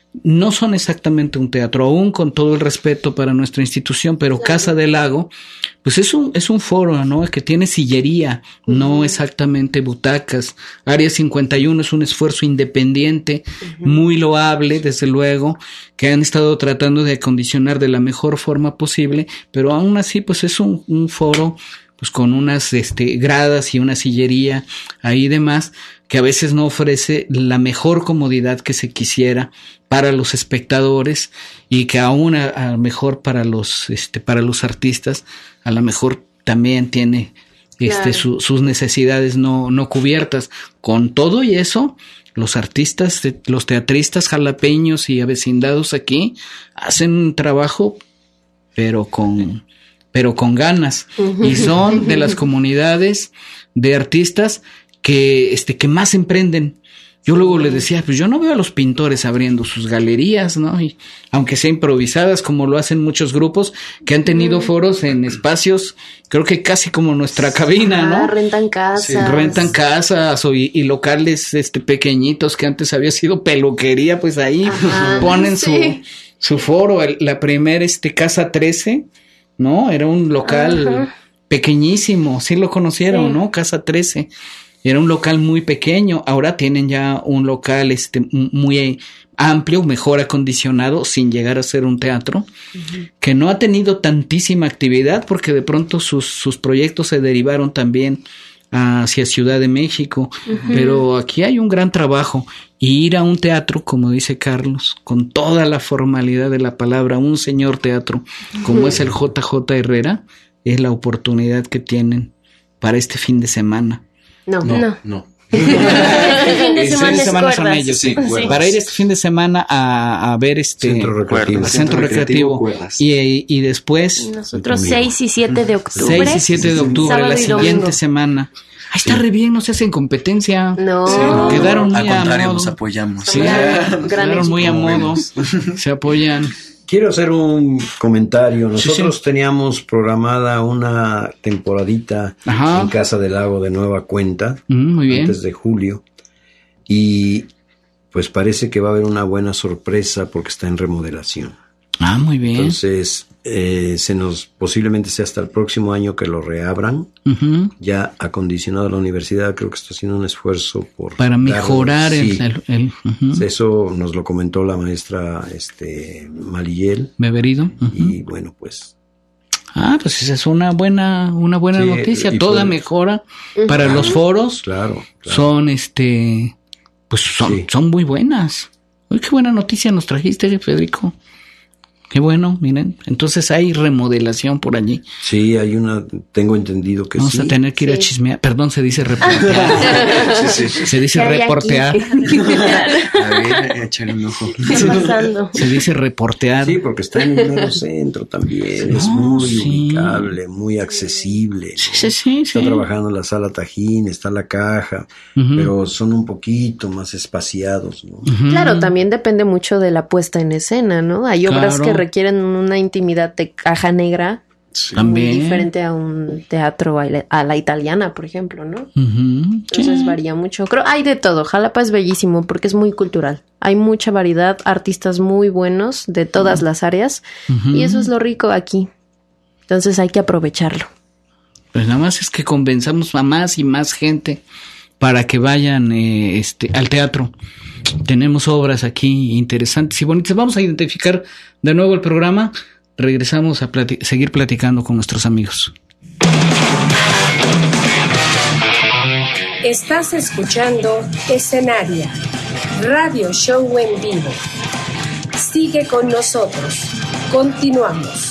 no son exactamente un teatro, aún con todo el respeto para nuestra institución, pero Casa del Lago, pues es un, es un foro, ¿no? Que tiene sillería, uh-huh. no exactamente butacas. Área cincuenta y uno es un esfuerzo independiente, uh-huh. muy loable, desde luego, que han estado tratando de acondicionar de la mejor forma posible, pero aún así, pues es un, un foro, pues con unas este, gradas y una sillería ahí y demás, que a veces no ofrece la mejor comodidad que se quisiera para los espectadores y que aún a, a mejor para los este para los artistas a lo mejor también tiene este claro. su, sus necesidades no no cubiertas. Con todo y eso, los artistas, los teatristas jalapeños y avecindados aquí hacen un trabajo pero con pero con ganas y son de las comunidades de artistas que este que más emprenden. Yo luego les decía, pues yo no veo a los pintores abriendo sus galerías, ¿no? Y aunque sea improvisadas, como lo hacen muchos grupos que han tenido foros en espacios, creo que casi como nuestra cabina, ¿no? Ah, rentan casas. Sí, rentan casas o, y, y locales este pequeñitos que antes había sido peluquería, pues ahí Ajá, ponen sí. su, su foro. El, la primera este Casa trece, ¿no? Era un local Ajá. pequeñísimo, sí lo conocieron, sí. ¿no? Casa trece. Era un local muy pequeño, ahora tienen ya un local este muy amplio, mejor acondicionado, sin llegar a ser un teatro, uh-huh. que no ha tenido tantísima actividad porque de pronto sus, sus proyectos se derivaron también hacia Ciudad de México, uh-huh. pero aquí hay un gran trabajo y ir a un teatro, como dice Carlos, con toda la formalidad de la palabra, un señor teatro, como uh-huh. es el J J Herrera, es la oportunidad que tienen para este fin de semana. No, no. no. no. Este fin de semana, fin de semana son cuerdas. ellos, sí. Sí. Para ir este fin de semana a, a ver este centro recreativo, al centro recreativo, recreativo y, y después nosotros seis y siete de octubre. seis y siete de octubre, la siguiente domingo. semana. Ahí está sí. re bien, no se hacen competencia. No. Sí, no. Quedaron muy Al contrario, a modo. nos apoyamos. Sí, gran, quedaron muy a modo. Se apoyan. Quiero hacer un comentario. Nosotros sí, sí. teníamos programada una temporadita Ajá. en Casa del Lago de nueva cuenta, mm, muy bien. antes de julio, y pues parece que va a haber una buena sorpresa porque está en remodelación. Ah, muy bien. Entonces, eh, se nos posiblemente sea hasta el próximo año que lo reabran. Uh-huh. Ya acondicionado la universidad, creo que está haciendo un esfuerzo por para mejorar darle, el, sí. el, el uh-huh. Eso nos lo comentó la maestra este Malillel. Beberido. Uh-huh. Y bueno, pues Ah, pues esa es una buena, una buena sí, noticia. Toda fue, mejora uh-huh. para los foros. Claro, claro. Son este, pues son, sí. son muy buenas. Uy, qué buena noticia nos trajiste, Federico. Qué bueno, miren. Entonces hay remodelación por allí. Sí, hay una, tengo entendido que Vamos sí. Vamos a tener que ir sí. a chismear. Perdón, se dice reportear. sí, sí. Se dice reportear. A ver, echarle un ojo. Se dice reportear. Sí, porque está en el nuevo centro también. No, es muy sí. ubicable, muy accesible. ¿no? Sí, sí, sí. Está sí. trabajando la sala Tajín, está la caja, uh-huh. pero son un poquito más espaciados, ¿no? Uh-huh. Claro, también depende mucho de la puesta en escena, ¿no? Hay obras claro. que requieren una intimidad de caja negra sí. muy diferente a un teatro a la italiana, por ejemplo, ¿no? Uh-huh. Entonces sí. varía mucho. Creo hay de todo. Jalapa es bellísimo porque es muy cultural. Hay mucha variedad, artistas muy buenos de todas uh-huh. las áreas uh-huh. y eso es lo rico aquí. Entonces hay que aprovecharlo. Pues nada más es que convenzamos a más y más gente para que vayan eh, este, al teatro. Tenemos obras aquí interesantes y bonitas. Vamos a identificar de nuevo el programa. Regresamos a plati- seguir platicando con nuestros amigos. Estás escuchando Escenaria, radio show en vivo. Sigue con nosotros. Continuamos.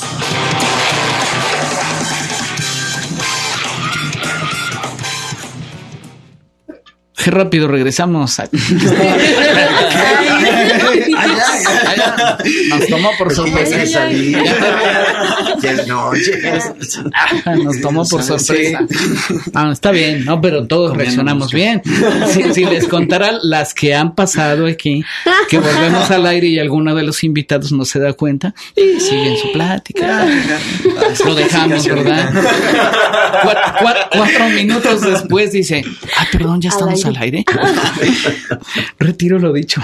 Qué rápido regresamos. A... Nos tomó por sorpresa. Ay, ay, ay. Ya es noche. Nos tomó por sorpresa. Ah, está bien, no, pero todos Comiendo reaccionamos mucho. bien. Si, si les contara las que han pasado aquí, que volvemos al aire y alguno de los invitados no se da cuenta y siguen su plática. Lo dejamos, ¿verdad? Cuatro, cuatro, cuatro minutos después dice, ah, perdón, ya estamos al aire. Retiro lo dicho.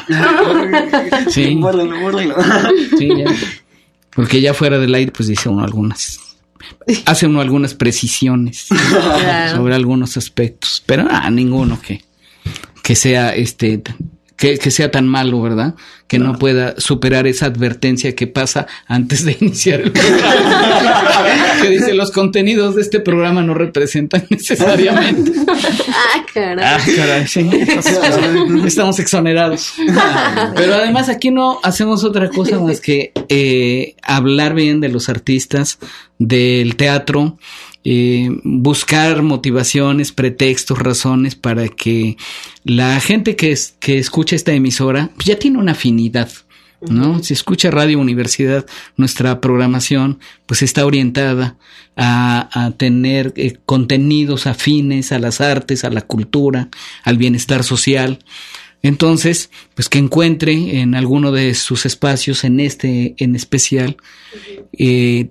Sí. Bórrelo, bórrelo. Sí, ya. Porque ya fuera del aire, pues dice uno algunas, hace uno algunas precisiones Claro. sobre algunos aspectos, pero ah, ninguno que, que sea este, que, que sea tan malo, ¿verdad? Que no pueda superar esa advertencia que pasa antes de iniciar el programa. Que dice, los contenidos de este programa no representan necesariamente. Ah, caray. Ah, caray, sí. Estamos exonerados. Pero además aquí no hacemos otra cosa más que eh, hablar bien de los artistas, del teatro, eh, buscar motivaciones, pretextos, razones para que la gente que, es, que escucha esta emisora pues ya tiene una afinidad, ¿no? Si escucha Radio Universidad, nuestra programación pues está orientada a, a tener eh, contenidos afines a las artes, a la cultura, al bienestar social. Entonces, pues que encuentre en alguno de sus espacios, en este en especial, eh,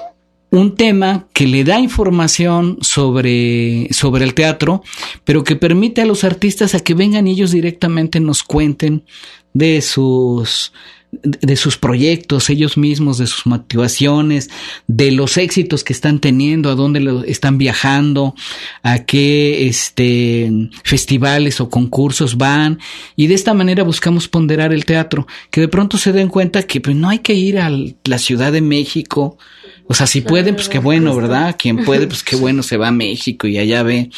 un tema que le da información sobre, sobre el teatro, pero que permite a los artistas a que vengan y ellos directamente nos cuenten de sus, de sus proyectos, ellos mismos, de sus motivaciones, de los éxitos que están teniendo, a dónde lo están viajando, a qué este, festivales o concursos van, y de esta manera buscamos ponderar el teatro, que de pronto se den cuenta que pues, no hay que ir a la Ciudad de México. O sea, si pueden, pues qué bueno, ¿verdad? Quien puede, pues qué bueno, se va a México y allá ve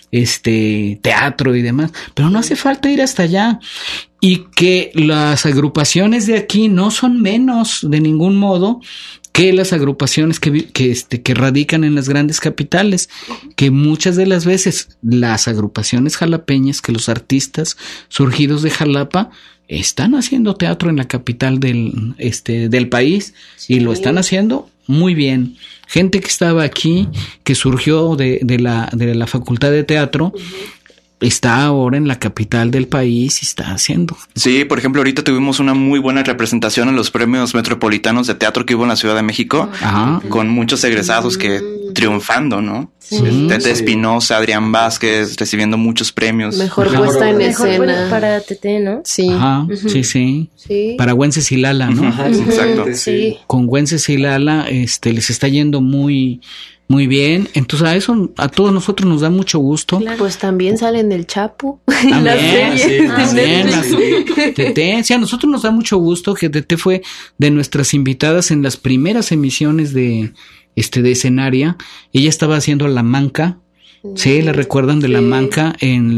este teatro y demás. Pero no hace falta ir hasta allá. Y que las agrupaciones de aquí no son menos de ningún modo que las agrupaciones que, que, este, que radican en las grandes capitales, que muchas de las veces las agrupaciones jalapeñas, que los artistas surgidos de Jalapa están haciendo teatro en la capital del, este, del país, sí, y lo están haciendo muy bien. Gente que estaba aquí, que surgió de, de, la, de la Facultad de Teatro, uh-huh, está ahora en la capital del país y está haciendo. Sí, por ejemplo, ahorita tuvimos una muy buena representación en los premios metropolitanos de teatro que hubo en la Ciudad de México, ajá, con muchos egresados que triunfando, ¿no? Sí. Tete Sí. Espinosa, Adrián Vázquez, recibiendo muchos premios. Mejor Mejor puesta en Mejor escena. para Tete, ¿no? Sí. Ajá, Ujú. sí, sí. Sí. Para Wencesilala, ¿no? Ajá, Ujú, exacto. sí. Con Wencesilala, este, les está yendo muy, muy bien. Entonces a eso, a todos nosotros nos da mucho gusto. Claro. Pues también salen del Chapo. en la También, serie. sí, también, las- Tete, sí, a nosotros nos da mucho gusto que Tete fue de nuestras invitadas en las primeras emisiones de, este, de escenaria. Ella estaba haciendo La Manca. Sí, la recuerdan de La Sí. Manca en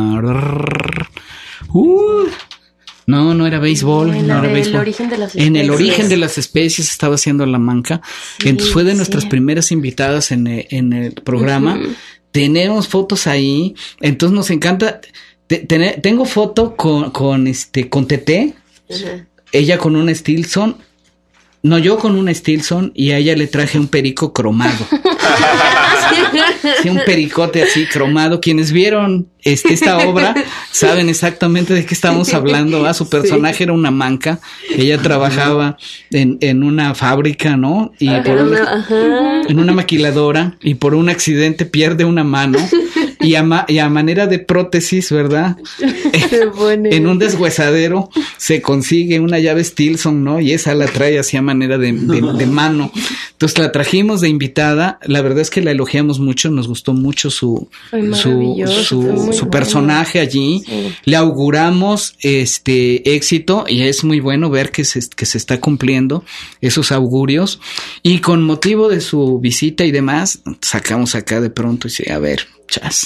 la... Uh, no, no era béisbol, En no la era del béisbol. origen de las En el especies. origen de las especies estaba haciendo La Manca. Sí, Entonces fue de nuestras sí. primeras invitadas en, el- en el programa. Ujú. Tenemos fotos ahí. Entonces nos encanta. Te- tener- tengo foto con, con este, con Tete. Ajá. Ella con un Stilson. No, yo con un Stilson y a ella le traje un perico cromado. Sí, un pericote así cromado. Quienes vieron este, esta obra saben exactamente de qué estamos hablando. Ah, su personaje Sí. era una manca. Ella trabajaba en, en una fábrica, ¿no? Y por Era un- una- ajá. en una maquiladora y por un accidente pierde una mano y a, ma- y a manera de prótesis, ¿verdad? Se pone- En un deshuesadero se consigue una llave Stilson, ¿no? Y esa la trae así a manera de, de, de mano. Entonces la trajimos de invitada. La verdad es que la elogiamos mucho, nos gustó mucho su, Fue su, maravilloso, su, fue muy su bueno. personaje allí. Sí. Le auguramos este éxito y es muy bueno ver que se, que se está cumpliendo esos augurios. Y con motivo de su visita y demás, sacamos acá de pronto y dice, a ver, chas,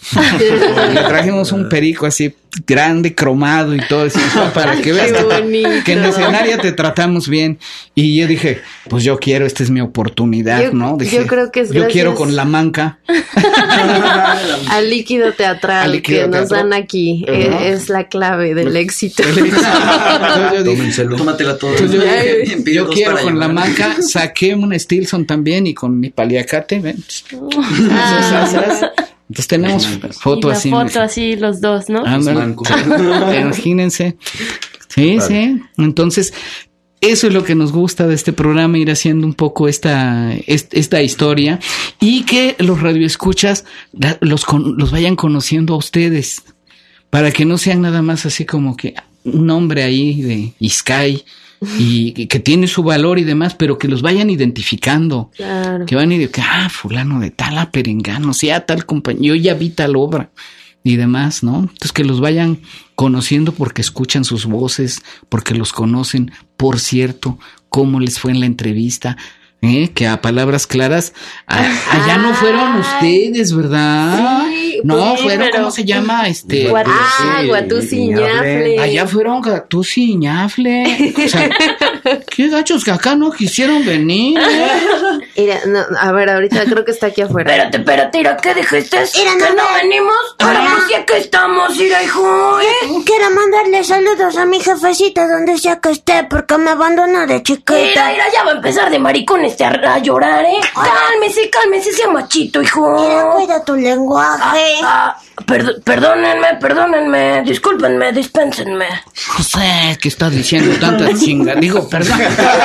Le trajimos un perico así grande, cromado y todo eso, para que veas que, que en el escenario te tratamos bien. Y yo dije, pues yo quiero, esta es mi oportunidad, yo, ¿no? Dije, yo creo que es yo gracias quiero con la manca. Al líquido teatral Al líquido que nos teatral. dan aquí. Uh-huh. es, es la clave del éxito. Yo dije, Tómenselo. Tómatela todo. Entonces yo, dije, Bien, pide yo dos quiero para con la llevar. manca, saqué un Stilson también y con mi paliacate, ven. Ah. Entonces tenemos foto y la así. foto así los dos, ¿no? Ándale. Mancos. Imagínense. Sí, Claro. sí. Entonces, eso es lo que nos gusta de este programa, ir haciendo un poco esta, est- esta historia y que los radioescuchas la- los, con- los vayan conociendo a ustedes, para que no sean nada más así como que un nombre ahí de Iscay y, y que tiene su valor y demás, pero que los vayan identificando. Claro. Que van y de que, ah, fulano de tal a Perengano, sí, a tal compañía, yo ya vi tal obra y demás, ¿no? Entonces que los vayan conociendo porque escuchan sus voces, porque los conocen, por cierto, cómo les fue en la entrevista, ¿eh? Que a palabras claras, a- allá no fueron ustedes, ¿verdad? Sí, no, pues sí, fueron, pero- ¿cómo se llama? Este, Guatu- Ah, Guatusi y Ñafle. allá fueron Gattusi y Ñafle. O sea, qué gachos que acá no quisieron venir. Mira, no, a ver, ahorita creo que está aquí afuera. Espérate, espérate, Ira, ¿qué dijiste? Ira, ¿Que no, no no. venimos? Ahora Ira. pues ya que estamos, Ira, hijo, ¿eh? Quiero mandarle saludos a mi jefecita donde sea que esté porque me abandonó de chiquita. Ira, Ira, ya va a empezar de maricón este a, a llorar, ¿eh? Cálmese, cálmese, sea machito, hijo. Mira, cuida tu lenguaje. Ah, perd- perdónenme, perdónenme, discúlpenme, dispénsenme. José, ¿qué estás diciendo tanta chinga? Digo, perdón.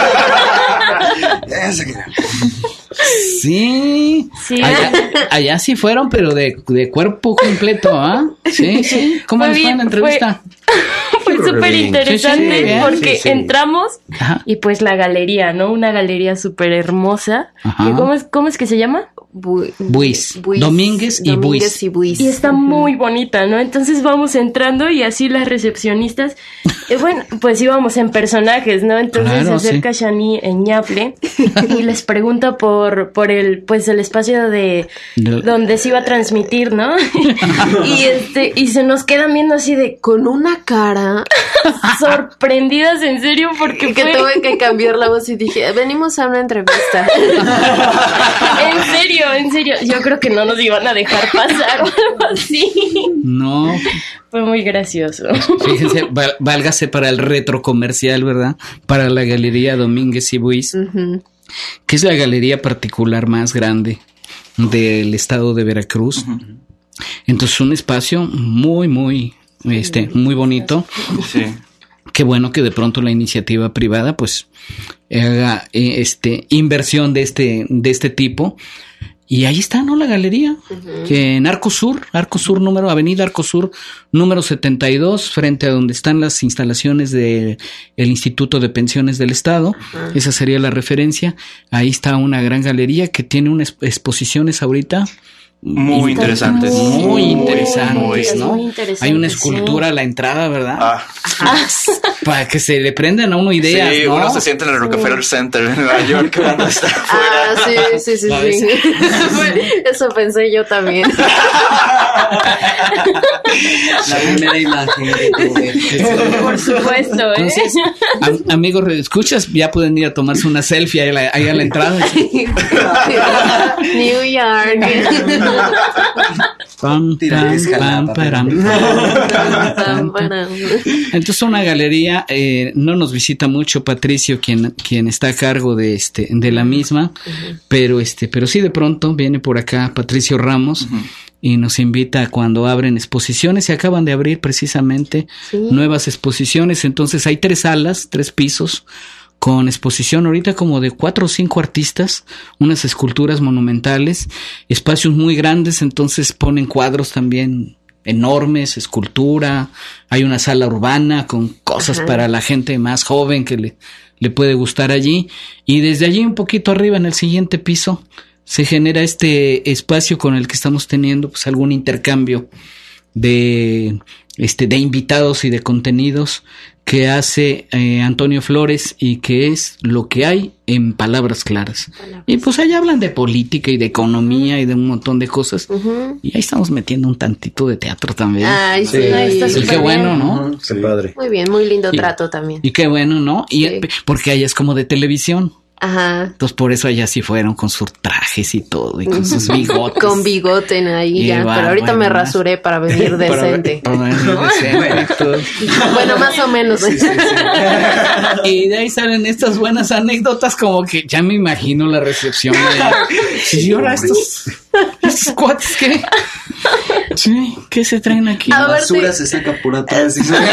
Sí, Sí. Allá, allá sí fueron, pero de, de cuerpo completo, ¿ah? Sí, sí. ¿Cómo Fue les fue en la bien, entrevista? Fue súper interesante Sí, sí, bien. porque Sí, sí. entramos Ajá. y pues la galería, ¿no? Una galería súper hermosa. Ajá. Que ¿Cómo es, cómo es que se llama? Bu- Buis. Domínguez y Domínguez Buis. y Buis. Y está muy bonita, ¿no? Entonces vamos entrando y así las recepcionistas, eh, bueno, pues íbamos en personajes, ¿no? Entonces Claro, se acerca Shani en Ñafle y les pregunta por, por el, pues el espacio de De- donde se iba a transmitir, ¿no? y este, y se nos quedan viendo así de Con una cara sorprendidas, en serio, porque que fue- tuve que cambiar la voz y dije, venimos a una entrevista. en serio, en serio, yo creo que no nos iban a dejar pasar o algo así. No, Fue muy gracioso. fíjense, val- válgase para el retro comercial, ¿verdad? Para la Galería Domínguez y Buis, Ujú. que es la galería particular más grande del estado de Veracruz. Entonces, un espacio muy, muy, este, muy bonito. Sí. Qué bueno que de pronto la iniciativa privada, pues, haga eh, este inversión de este, de este tipo. Y ahí está, ¿no? La galería, que en Arco Sur, Arco Sur número, Avenida Arco Sur, número setenta y dos, frente a donde están las instalaciones del Instituto de Pensiones del Estado. Esa sería la referencia. Ahí está una gran galería que tiene unas exposiciones ahorita Muy interesantes. muy Muy interesantes, ¿no? muy interesantes, Hay una sí. escultura a la entrada, ¿verdad? Ah, Para que se le prendan a uno ideas, sí, ¿no? uno se siente en el Rockefeller Center en Nueva York cuando está Ah, afuera. sí, sí, sí, ¿La sí. Eso pensé yo también. La primera imagen que tuve. Por supuesto, ¿eh? Entonces, am- amigos, escuchas, ya pueden ir a tomarse una selfie ahí a la, ahí a la entrada. New York. Pam, Tira pam, que es pam, jalapa, param, pero- pam, pam, pam. Entonces una galería, eh, no nos visita mucho Patricio, quien, quien está a cargo de este, de la misma, pero este, pero sí de pronto viene por acá Patricio Ramos y nos invita cuando abren exposiciones. Se acaban de abrir precisamente Sí. nuevas exposiciones, entonces hay tres salas, tres pisos, con exposición ahorita como de cuatro o cinco artistas, unas esculturas monumentales, espacios muy grandes, entonces ponen cuadros también enormes, escultura, hay una sala urbana con cosas Ajá. para la gente más joven que le, le puede gustar allí, y desde allí un poquito arriba en el siguiente piso se genera este espacio con el que estamos teniendo pues algún intercambio de este de invitados y de contenidos que hace eh, Antonio Flores y que es Lo que hay en palabras claras. Palabras. Y pues ahí hablan de política y de economía y de un montón de cosas. Uh-huh. Y ahí estamos metiendo un tantito de teatro también. Ay, sí. sí. Ay, está súper qué bueno, bien. ¿no? Uh-huh. Qué padre. Muy bien, muy lindo y, trato también. Y qué bueno, ¿no? Y sí. Porque allá es como de televisión. Ajá. Entonces por eso allá sí fueron con sus trajes y todo y con sus bigotes. Con bigote ahí y ya, va, pero ahorita bueno, me rasuré para venir decente. Para, para venir decente. Bueno, más o menos. Sí, sí, sí. Y de ahí salen estas buenas anécdotas como que ya me imagino la recepción. De, y ahora estos, estos cuates que... Sí, ¿qué se traen aquí? La basura se saca por atrás.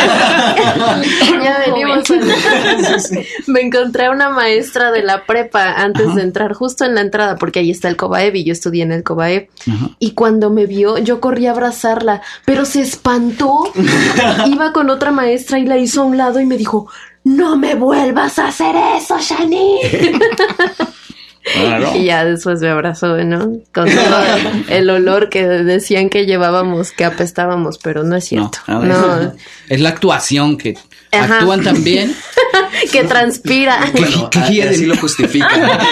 Ya venimos. Me encontré a una maestra de la prepa antes Ajá. de entrar, justo en la entrada, porque ahí está el Cobaev y yo estudié en el Cobaev. Ajá. Y cuando me vio, yo corrí a abrazarla, pero se espantó. Iba con otra maestra y la hizo a un lado y me dijo, no me vuelvas a hacer eso, Shani. Claro. Y ya después me abrazó, ¿no? Con todo el olor que decían que llevábamos, que apestábamos, pero no es cierto. No, no. Es, es la actuación que Ajá. actúan también. Que transpira. Bueno, ¿qué quiere? Así lo justifica.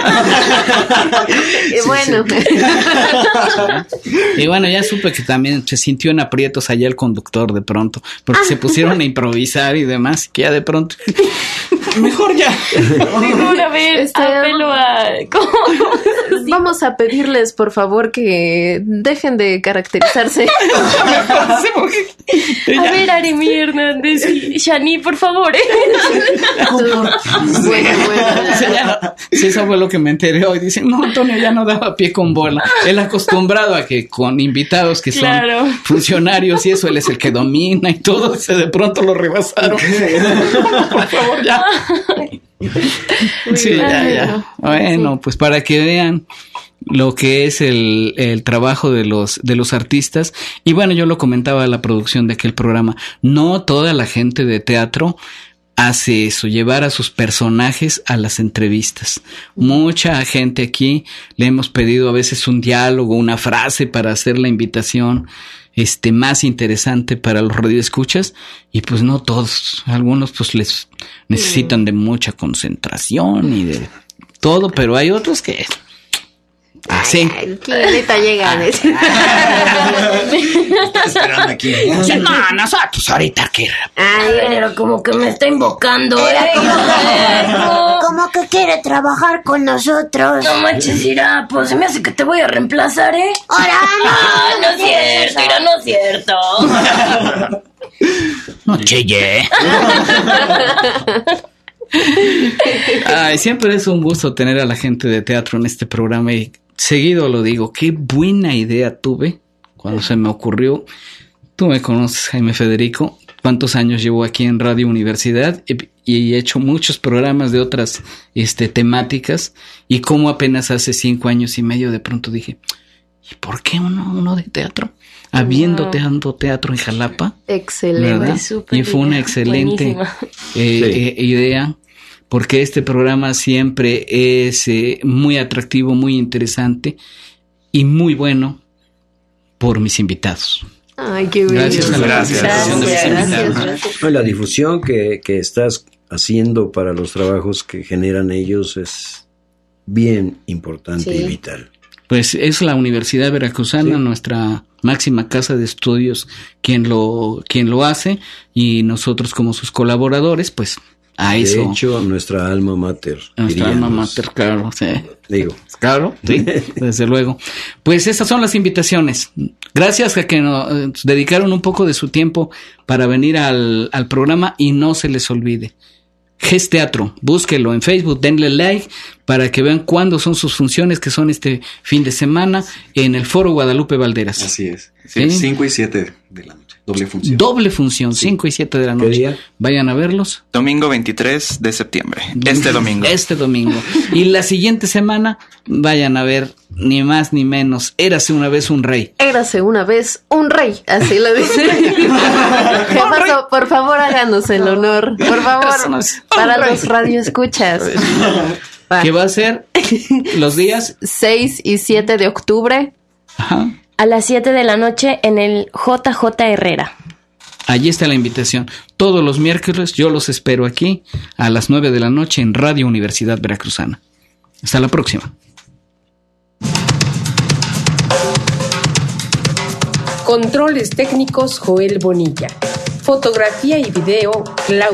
Y bueno. Sí, sí. Y bueno, ya supe que también se sintió en aprietos allá el conductor de pronto, porque se pusieron a improvisar y demás, que ya de pronto... Mejor ya. Mejor a ver, este, apelo a... Vamos a pedirles, por favor, que dejen de caracterizarse. A ver, Aremi Hernández y Shani, por favor. ¿eh? Bueno, bueno. Sí, ya, sí, eso fue lo que me enteré hoy. Dicen, no, Antonio ya no daba pie con bola. Él acostumbrado a que con invitados que son claro. funcionarios y eso, él es el que domina y todo, se de pronto lo rebasaron. Por favor, ya. Sí, ya, ya. Bueno, pues para que vean lo que es el, el trabajo de los, de los artistas. Y bueno, yo lo comentaba en la producción de aquel programa. No toda la gente de teatro hace eso, llevar a sus personajes a las entrevistas. Mucha gente aquí le hemos pedido a veces un diálogo, una frase para hacer la invitación este más interesante para los radioescuchas, y pues no todos, algunos pues les necesitan de mucha concentración y de todo, pero hay otros que así. Ahorita llegan. Estoy esperando aquí. No, nosotros ahorita que. Ay, pero como que me está invocando, ¿eh? Como que quiere trabajar con nosotros. No manches, Ira, pues se me hace que te voy a reemplazar, ¿eh? Ahora no. No es cierto, Ira, no es cierto. No chille. Ay, siempre es un gusto tener a la gente de teatro en este programa y seguido lo digo, qué buena idea tuve cuando se me ocurrió. Tú me conoces, Jaime Federico, cuántos años llevo aquí en Radio Universidad y, y he hecho muchos programas de otras este, temáticas, y como apenas hace cinco años y medio de pronto dije, ¿y por qué uno, uno de teatro? Habiendo wow. teatro, teatro en Jalapa. Excelente. Y fue una excelente eh, sí. eh, idea, porque este programa siempre es eh, muy atractivo, muy interesante y muy bueno por mis invitados. Ay, qué bien. Gracias a la gracias. Gracias. De mis Gracias. Gracias. La difusión que, que estás haciendo para los trabajos que generan ellos es bien importante sí. y vital. Pues es la Universidad Veracruzana, sí. nuestra máxima casa de estudios, quien lo, quien lo hace, y nosotros como sus colaboradores, pues a de eso. De hecho, nuestra alma mater. Nuestra alma mater, claro, sí. Digo. Claro, sí, desde luego. Pues esas son las invitaciones. Gracias a que nos dedicaron un poco de su tiempo para venir al, al programa, y no se les olvide. G E S Teatro, búsquelo en Facebook, denle like para que vean cuándo son sus funciones, que son este fin de semana en el Foro Guadalupe Valderas. Así es, sí, ¿sí? cinco y siete de la noche, doble función. Doble función, sí. cinco y siete de la noche. ¿Qué día? Vayan a verlos. Domingo veintitrés de septiembre, este domingo. Este domingo. Y la siguiente semana vayan a ver ni más ni menos, Érase una vez un rey. Érase una vez un rey, así lo dice. ¿Qué pasó? Por favor, háganos el honor, por favor, para los radioescuchas. ¿Qué va a ser los días? seis y siete de octubre. Ajá. A las siete de la noche en el J J Herrera. Allí está la invitación. Todos los miércoles yo los espero aquí a las nueve de la noche en Radio Universidad Veracruzana. Hasta la próxima. Controles técnicos Joel Bonilla. Fotografía y video Claudia